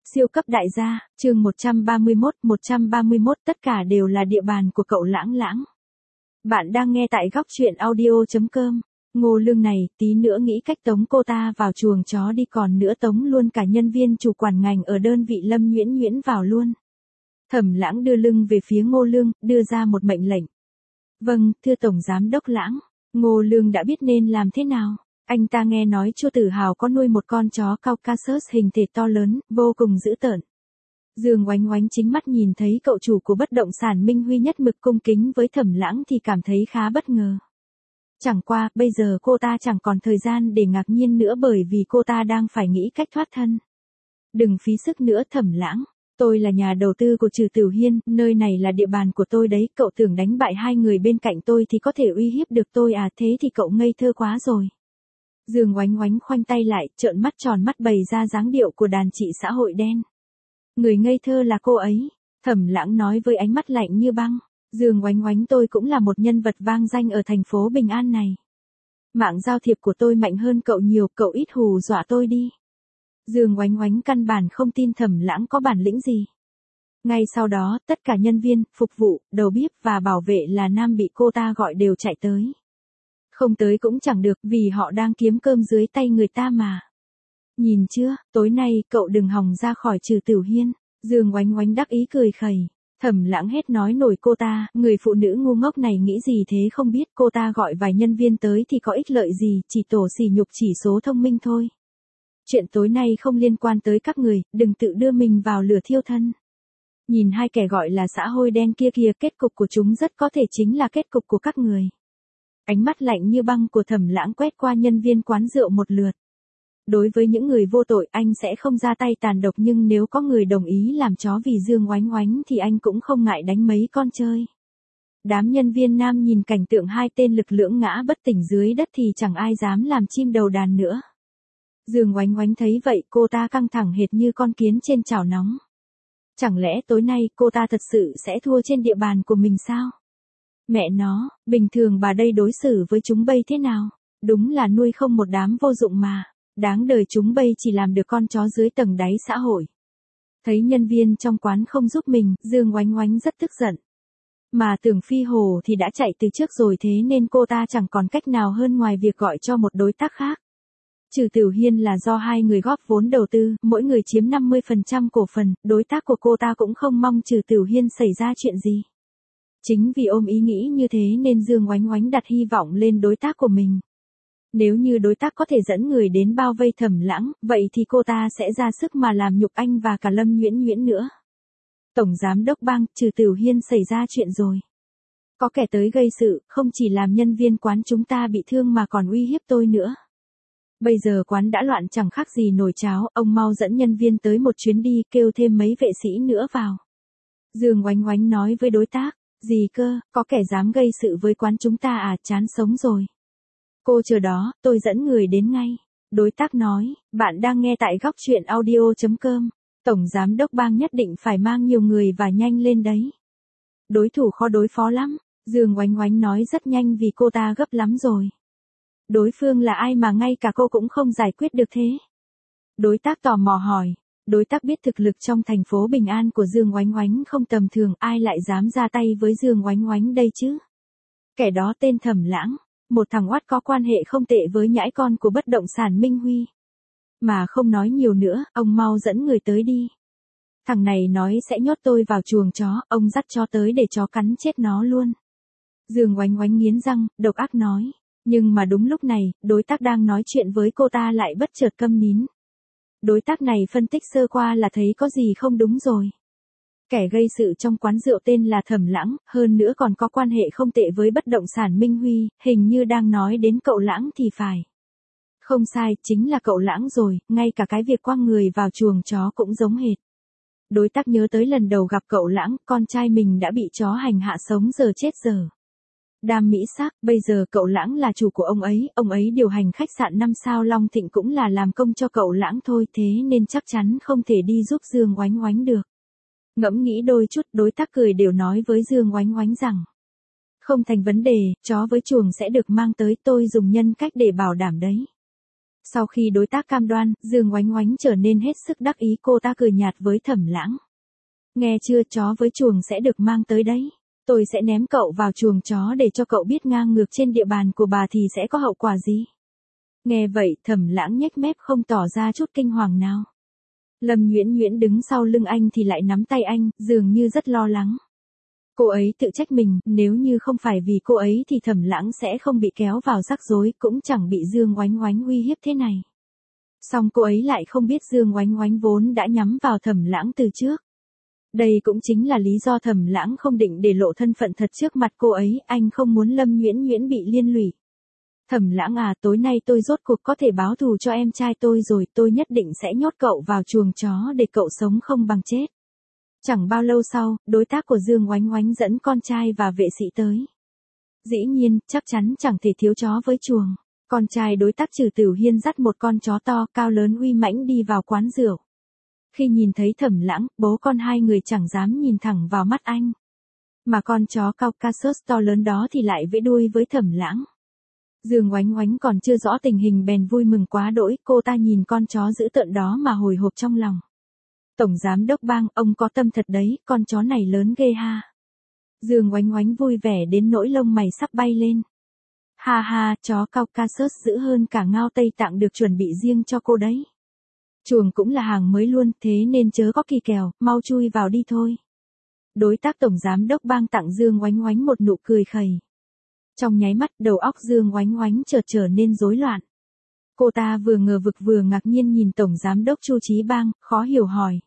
Siêu cấp đại gia, chương 131 tất cả đều là địa bàn của cậu Lãng Lãng. Bạn đang nghe tại góc chuyện audio.com. Ngô Lương này, tí nữa nghĩ cách tống cô ta vào chuồng chó đi, còn nữa tống luôn cả nhân viên chủ quản ngành ở đơn vị Lâm Nhuyễn Nhuyễn vào luôn. Thẩm Lãng đưa lưng về phía Ngô Lương, đưa ra một mệnh lệnh. Vâng, thưa Tổng Giám đốc Lãng. Ngô Lương đã biết nên làm thế nào. Anh ta nghe nói Chu Tử Hào có nuôi một con chó Caucasus hình thể to lớn, vô cùng dữ tợn. Dương Oánh Oánh chính mắt nhìn thấy cậu chủ của bất động sản Minh Huy nhất mực cung kính với Thẩm Lãng thì cảm thấy khá bất ngờ. Chẳng qua, bây giờ cô ta chẳng còn thời gian để ngạc nhiên nữa bởi vì cô ta đang phải nghĩ cách thoát thân. Đừng phí sức nữa Thẩm Lãng, tôi là nhà đầu tư của Trừ Tiểu Hiên, nơi này là địa bàn của tôi đấy, cậu tưởng đánh bại hai người bên cạnh tôi thì có thể uy hiếp được tôi à, thế thì cậu ngây thơ quá rồi. Dương Oánh Oánh khoanh tay lại, trợn mắt tròn mắt bày ra dáng điệu của đàn chị xã hội đen. Người ngây thơ là cô ấy, Thẩm Lãng nói với ánh mắt lạnh như băng. Dương Oánh Oánh, tôi cũng là một nhân vật vang danh ở thành phố Bình An này. Mạng giao thiệp của tôi mạnh hơn cậu nhiều, cậu ít hù dọa tôi đi. Dương Oánh Oánh căn bản không tin Thẩm Lãng có bản lĩnh gì. Ngay sau đó, tất cả nhân viên, phục vụ, đầu bếp và bảo vệ là nam bị cô ta gọi đều chạy tới. Không tới cũng chẳng được vì họ đang kiếm cơm dưới tay người ta mà. Nhìn chưa, tối nay cậu đừng hòng ra khỏi Trừ Tiểu Hiên. Dương Oánh Oánh đắc ý cười khẩy. Thẩm Lãng hết nói nổi cô ta, người phụ nữ ngu ngốc này nghĩ gì thế không biết, cô ta gọi vài nhân viên tới thì có ích lợi gì, chỉ tổ xỉ nhục chỉ số thông minh thôi. Chuyện tối nay không liên quan tới các người, đừng tự đưa mình vào lửa thiêu thân. Nhìn hai kẻ gọi là xã hội đen kia kìa, kết cục của chúng rất có thể chính là kết cục của các người. Ánh mắt lạnh như băng của Thẩm Lãng quét qua nhân viên quán rượu một lượt. Đối với những người vô tội anh sẽ không ra tay tàn độc, nhưng nếu có người đồng ý làm chó vì Dương Oánh Oánh thì anh cũng không ngại đánh mấy con chơi. Đám nhân viên nam nhìn cảnh tượng hai tên lực lưỡng ngã bất tỉnh dưới đất thì chẳng ai dám làm chim đầu đàn nữa. Dương Oánh Oánh thấy vậy cô ta căng thẳng hệt như con kiến trên chảo nóng. Chẳng lẽ tối nay cô ta thật sự sẽ thua trên địa bàn của mình sao? Mẹ nó, bình thường bà đây đối xử với chúng bây thế nào? Đúng là nuôi không một đám vô dụng mà. Đáng đời chúng bây chỉ làm được con chó dưới tầng đáy xã hội. Thấy nhân viên trong quán không giúp mình, Dương Oánh Oánh rất tức giận. Mà Tưởng Phi Hồ thì đã chạy từ trước rồi, thế nên cô ta chẳng còn cách nào hơn ngoài việc gọi cho một đối tác khác. Trừ Tiểu Hiên là do hai người góp vốn đầu tư, mỗi người chiếm 50% cổ phần, đối tác của cô ta cũng không mong Trừ Tiểu Hiên xảy ra chuyện gì. Chính vì ôm ý nghĩ như thế nên Dương Oánh Oánh đặt hy vọng lên đối tác của mình. Nếu như đối tác có thể dẫn người đến bao vây Thẩm Lãng, vậy thì cô ta sẽ ra sức mà làm nhục anh và cả Lâm Nhuyễn Nhuyễn nữa. Tổng Giám đốc Bang, Trừ Tiểu Hiên xảy ra chuyện rồi. Có kẻ tới gây sự, không chỉ làm nhân viên quán chúng ta bị thương mà còn uy hiếp tôi nữa. Bây giờ quán đã loạn chẳng khác gì nồi cháo, ông mau dẫn nhân viên tới một chuyến đi, kêu thêm mấy vệ sĩ nữa vào. Dương Oánh Oánh nói với đối tác, gì cơ, có kẻ dám gây sự với quán chúng ta à, chán sống rồi. Cô chờ đó, tôi dẫn người đến ngay. Đối tác nói, bạn đang nghe tại góc chuyện audio.com. Tổng Giám đốc Bang nhất định phải mang nhiều người và nhanh lên đấy. Đối thủ khó đối phó lắm. Dương Oánh Oánh nói rất nhanh vì cô ta gấp lắm rồi. Đối phương là ai mà ngay cả cô cũng không giải quyết được thế? Đối tác tò mò hỏi. Đối tác biết thực lực trong thành phố Bình An của Dương Oánh Oánh không tầm thường, ai lại dám ra tay với Dương Oánh Oánh đây chứ? Kẻ đó tên Thẩm Lãng. Một thằng oát có quan hệ không tệ với nhãi con của bất động sản Minh Huy. Mà không nói nhiều nữa, ông mau dẫn người tới đi. Thằng này nói sẽ nhốt tôi vào chuồng chó, ông dắt chó tới để chó cắn chết nó luôn. Dương Oánh Oánh nghiến răng, độc ác nói. Nhưng mà đúng lúc này, đối tác đang nói chuyện với cô ta lại bất chợt câm nín. Đối tác này phân tích sơ qua là thấy có gì không đúng rồi. Kẻ gây sự trong quán rượu tên là Thẩm Lãng, hơn nữa còn có quan hệ không tệ với bất động sản Minh Huy, hình như đang nói đến cậu Lãng thì phải. Không sai, chính là cậu Lãng rồi, ngay cả cái việc quăng người vào chuồng chó cũng giống hệt. Đối tác nhớ tới lần đầu gặp cậu Lãng, con trai mình đã bị chó hành hạ sống giờ chết giờ. Đam mỹ sắc, bây giờ cậu Lãng là chủ của ông ấy điều hành khách sạn 5 sao Long Thịnh cũng là làm công cho cậu Lãng thôi, thế nên chắc chắn không thể đi giúp Dương Oánh Oánh được. Ngẫm nghĩ đôi chút, đối tác cười đều nói với Dương Oánh Oánh rằng. Không thành vấn đề, chó với chuồng sẽ được mang tới, tôi dùng nhân cách để bảo đảm đấy. Sau khi đối tác cam đoan, Dương Oánh Oánh trở nên hết sức đắc ý, cô ta cười nhạt với Thẩm Lãng. Nghe chưa, chó với chuồng sẽ được mang tới đấy. Tôi sẽ ném cậu vào chuồng chó để cho cậu biết ngang ngược trên địa bàn của bà thì sẽ có hậu quả gì. Nghe vậy, Thẩm Lãng nhếch mép không tỏ ra chút kinh hoàng nào. Lâm Nhuyễn Nhuyễn đứng sau lưng anh thì lại nắm tay anh, dường như rất lo lắng. Cô ấy tự trách mình, nếu như không phải vì cô ấy thì Thẩm Lãng sẽ không bị kéo vào rắc rối, cũng chẳng bị Dương Oánh Oánh uy hiếp thế này. Song cô ấy lại không biết Dương Oánh Oánh vốn đã nhắm vào Thẩm Lãng từ trước. Đây cũng chính là lý do Thẩm Lãng không định để lộ thân phận thật trước mặt cô ấy, anh không muốn Lâm Nhuyễn Nhuyễn bị liên lụy. Thẩm Lãng à, tối nay tôi rốt cuộc có thể báo thù cho em trai tôi rồi, tôi nhất định sẽ nhốt cậu vào chuồng chó để cậu sống không bằng chết. Chẳng bao lâu sau, đối tác của Dương Oánh Oánh dẫn con trai và vệ sĩ tới. Dĩ nhiên, chắc chắn chẳng thể thiếu chó với chuồng. Con trai đối tác Trừ Tửu Hiên dắt một con chó to, cao lớn uy mãnh đi vào quán rượu. Khi nhìn thấy Thẩm Lãng, bố con hai người chẳng dám nhìn thẳng vào mắt anh. Mà con chó Caucasus to lớn đó thì lại vẫy đuôi với Thẩm Lãng. Dương Oánh Oánh còn chưa rõ tình hình bèn vui mừng quá đỗi, cô ta nhìn con chó dữ tợn đó mà hồi hộp trong lòng. Tổng giám đốc Bang, ông có tâm thật đấy, con chó này lớn ghê ha. Dương Oánh Oánh vui vẻ đến nỗi lông mày sắp bay lên. Ha ha, chó Caucasus dữ hơn cả ngao Tây Tạng được chuẩn bị riêng cho cô đấy. Chuồng cũng là hàng mới luôn, thế nên chớ có kỳ kèo, mau chui vào đi thôi. Đối tác tổng giám đốc Bang tặng Dương Oánh Oánh một nụ cười khẩy. Trong nháy mắt, đầu óc Dương Oánh Oánh chợt trở nên rối loạn. Cô ta vừa ngờ vực vừa ngạc nhiên nhìn tổng giám đốc Chu Chí Bang, khó hiểu hỏi.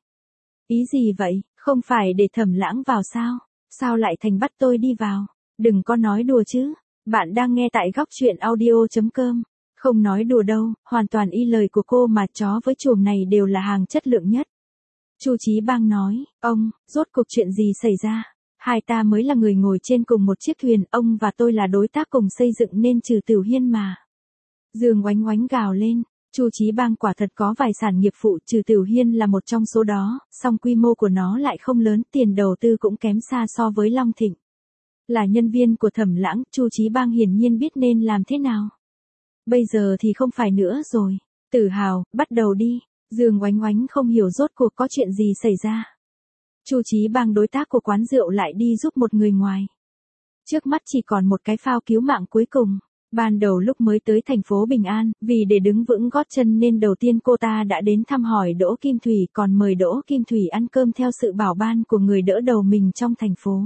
Ý gì vậy, không phải để Thẩm Lãng vào sao? Sao lại thành bắt tôi đi vào? Đừng có nói đùa chứ. Bạn đang nghe tại góc truyện audio.com. Không nói đùa đâu, hoàn toàn y lời của cô mà, chó với chuồng này đều là hàng chất lượng nhất. Chu Chí Bang nói, ông, rốt cuộc chuyện gì xảy ra? Hai ta mới là người ngồi trên cùng một chiếc thuyền, ông và tôi là đối tác cùng xây dựng nên Trừ Tửu Hiên mà. Dương Oánh Oánh gào lên, Chu Chí Bang quả thật có vài sản nghiệp phụ, Trừ Tửu Hiên là một trong số đó, song quy mô của nó lại không lớn, tiền đầu tư cũng kém xa so với Long Thịnh. Là nhân viên của Thẩm Lãng, Chu Chí Bang hiển nhiên biết nên làm thế nào. Bây giờ thì không phải nữa rồi. Tử Hào, bắt đầu đi. Dương Oánh Oánh không hiểu rốt cuộc có chuyện gì xảy ra. Chu Chí Bang đối tác của quán rượu lại đi giúp một người ngoài. Trước mắt chỉ còn một cái phao cứu mạng cuối cùng. Ban đầu lúc mới tới thành phố Bình An, vì để đứng vững gót chân nên đầu tiên cô ta đã đến thăm hỏi Đỗ Kim Thủy, còn mời Đỗ Kim Thủy ăn cơm theo sự bảo ban của người đỡ đầu mình trong thành phố.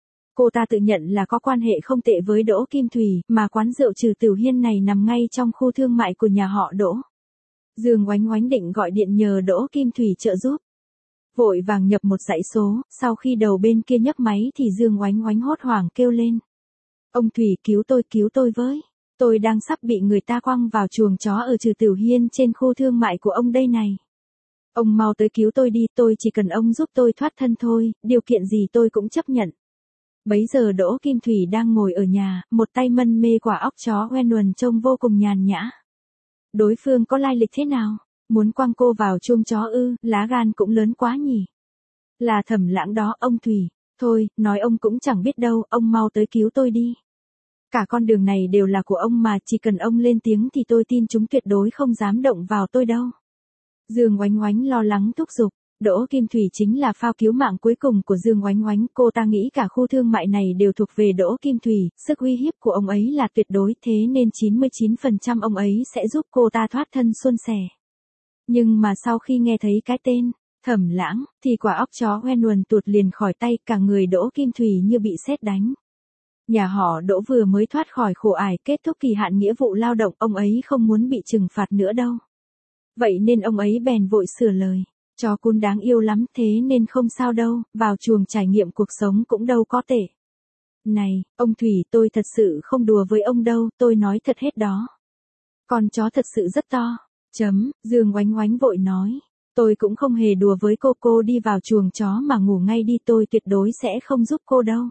Cô ta tự nhận là có quan hệ không tệ với Đỗ Kim Thủy, mà quán rượu Trừ Tửu Hiên này nằm ngay trong khu thương mại của nhà họ Đỗ. Dương Oánh Oánh định gọi điện nhờ Đỗ Kim Thủy trợ giúp. Vội vàng nhập một dãy số, sau khi đầu bên kia nhấc máy thì Dương Oánh Oánh hốt hoảng kêu lên. Ông Thủy cứu tôi với. Tôi đang sắp bị người ta quăng vào chuồng chó ở Trừ Tửu Hiên trên khu thương mại của ông đây này. Ông mau tới cứu tôi đi, tôi chỉ cần ông giúp tôi thoát thân thôi, điều kiện gì tôi cũng chấp nhận. Bấy giờ Đỗ Kim Thủy đang ngồi ở nhà, một tay mân mê quả óc chó Wenwen trông vô cùng nhàn nhã. Đối phương có lai lịch thế nào? Muốn quăng cô vào chuông chó ư, lá gan cũng lớn quá nhỉ. Là Thẩm Lãng đó, ông Thủy. Thôi, nói ông cũng chẳng biết đâu, ông mau tới cứu tôi đi. Cả con đường này đều là của ông mà, chỉ cần ông lên tiếng thì tôi tin chúng tuyệt đối không dám động vào tôi đâu. Dương Oánh Oánh lo lắng thúc giục. Đỗ Kim Thủy chính là phao cứu mạng cuối cùng của Dương Oánh Oánh, cô ta nghĩ cả khu thương mại này đều thuộc về Đỗ Kim Thủy, sức uy hiếp của ông ấy là tuyệt đối, thế nên 99% ông ấy sẽ giúp cô ta thoát thân suôn sẻ. Nhưng mà sau khi nghe thấy cái tên Thẩm Lãng, thì quả óc chó Wenwen tuột liền khỏi tay, cả người Đỗ Kim Thủy như bị sét đánh. Nhà họ Đỗ vừa mới thoát khỏi khổ ải, kết thúc kỳ hạn nghĩa vụ lao động, ông ấy không muốn bị trừng phạt nữa đâu. Vậy nên ông ấy bèn vội sửa lời. Chó cún đáng yêu lắm, thế nên không sao đâu, vào chuồng trải nghiệm cuộc sống cũng đâu có tệ. Này, ông Thủy, tôi thật sự không đùa với ông đâu, tôi nói thật hết đó. Con chó thật sự rất to. Dương Oánh Oánh vội nói. Tôi cũng không hề đùa với cô đi vào chuồng chó mà ngủ ngay đi, tôi tuyệt đối sẽ không giúp cô đâu.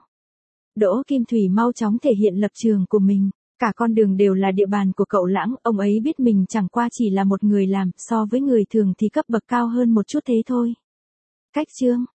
Đỗ Kim Thủy mau chóng thể hiện lập trường của mình. Cả con đường đều là địa bàn của cậu Lãng, ông ấy biết mình chẳng qua chỉ là một người làm, so với người thường thì cấp bậc cao hơn một chút thế thôi. Cách chương